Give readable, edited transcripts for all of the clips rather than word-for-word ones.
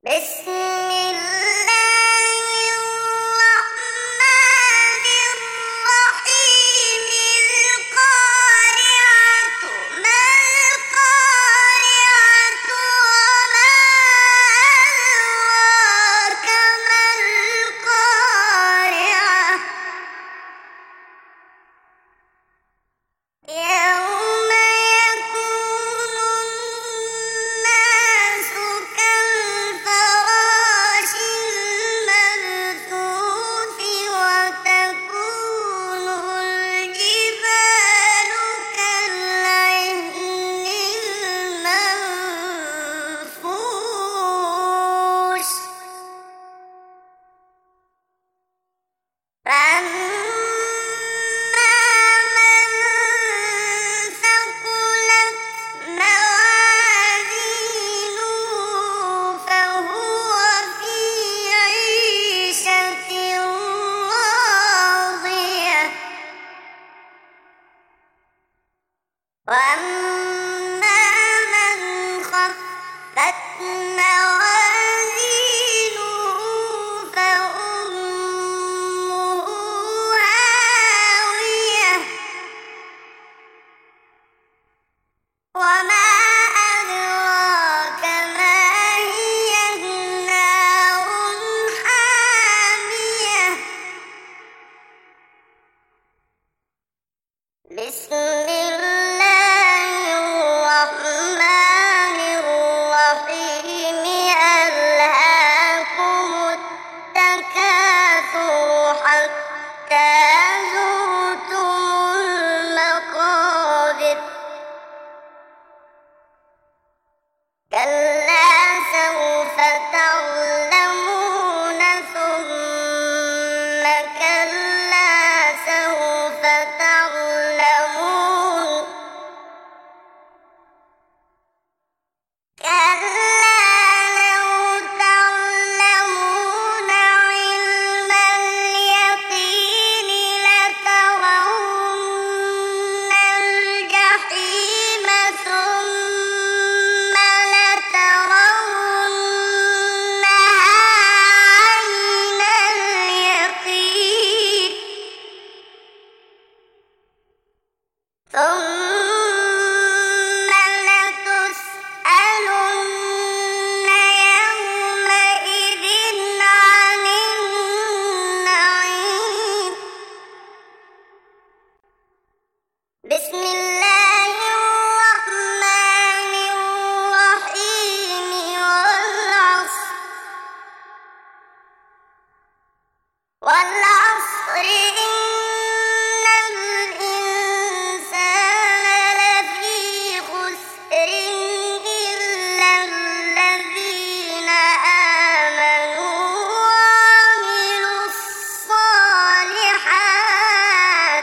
بسم الله الرحمن الرحيم القارعة ما القارعة وما أدراك ما القارعة يوم يكون الناس كالفراش المبثوث وتكون الجبال كالعهن المنفوش فأما من ثقلت موازينه فهو في عيشة راضية وأما من خفت موازينه فأمه هاوية وما أدراك ما هي نار حامية بسم الله الرحمن الرحيم ألهاكم التكاثر حتى زرتم المقابر كلا سوف تعلمون ثم كلا سوف تعلمون كلا لو تعلمون علم اليقين لترون الجحيم ثم لترونها عين اليقين ثم لتسألن يومئذ عن النعيم بسم الله الرحمن الرحيم والعصر إن الإنسان لفي خسر إلا الذين آمنوا وعملوا الصالحات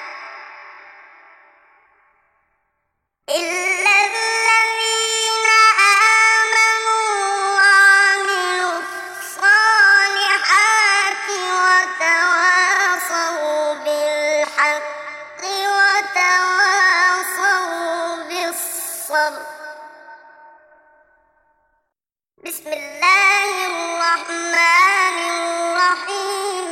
إلا الذين آمنوا وعملوا الصالحات وتواصوا بالحق وتواصوا بالصبر بسم الله الرحمن الرحيم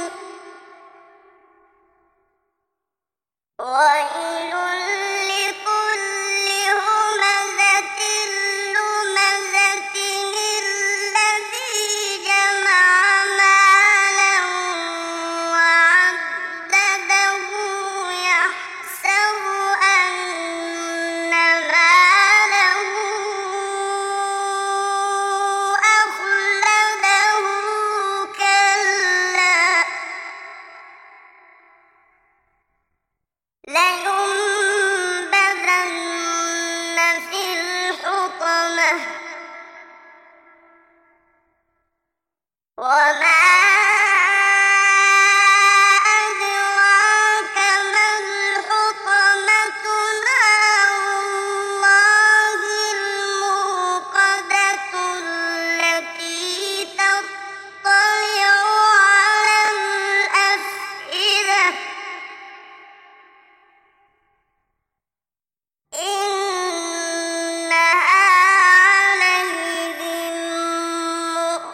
ويل لكل همزة لمزة الذي جمع مالا وعدده يحسب أن ماله أخلده كلا لينبذن في الحطمة وما أدراك ما الحطمة نار الله الموقدة التي تطلع على الأفئدة إنها عليهم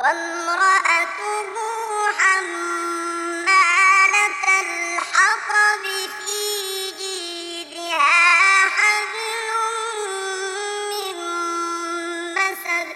وامرأته حمالة الحطب في جيدها حبل من مسد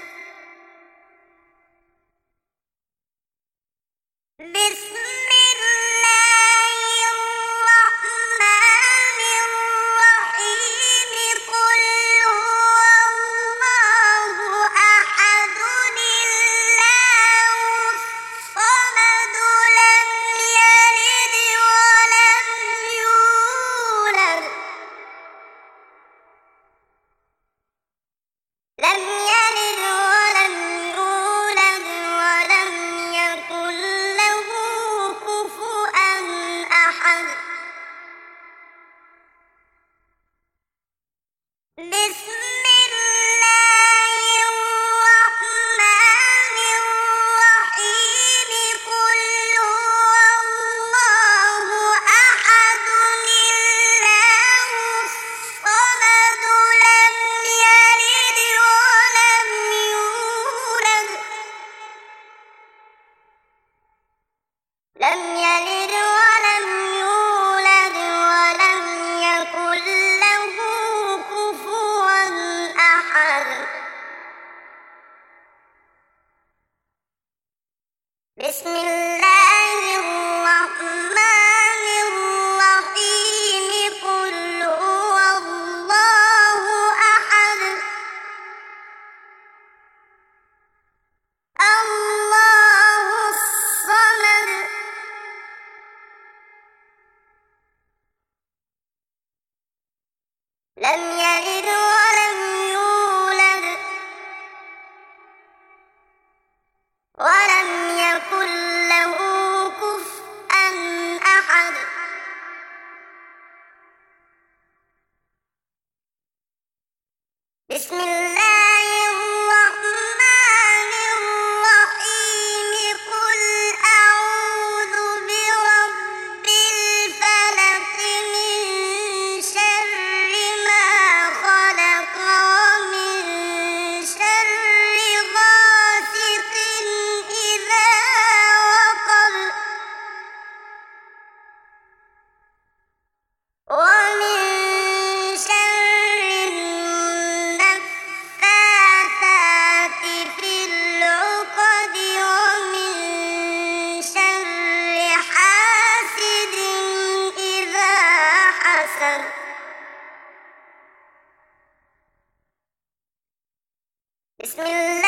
بسم الله الرحمن الرحيم قل هو الله أحد الله الصمد لم يلد ولم يولد ولم يكن له كفوا أحد بسم الله الرحمن الرحيم قل هو الله أحد الله الصمد لم يلد ولم يولد ولم يكن له كفوا أحد بسم الله الرحمن الرحيم قل هو الله أحد الله الصمد لم يلد ولم يولد ولم يكن له كفوا أحد بسم الله الرحمن الرحيم قل أعوذ برب الفلق من شر ما خلق ومن شر غاسق إذا وقب ومن شر النفاثات في العقد ومن شر حاسد إذا حسد بسم الله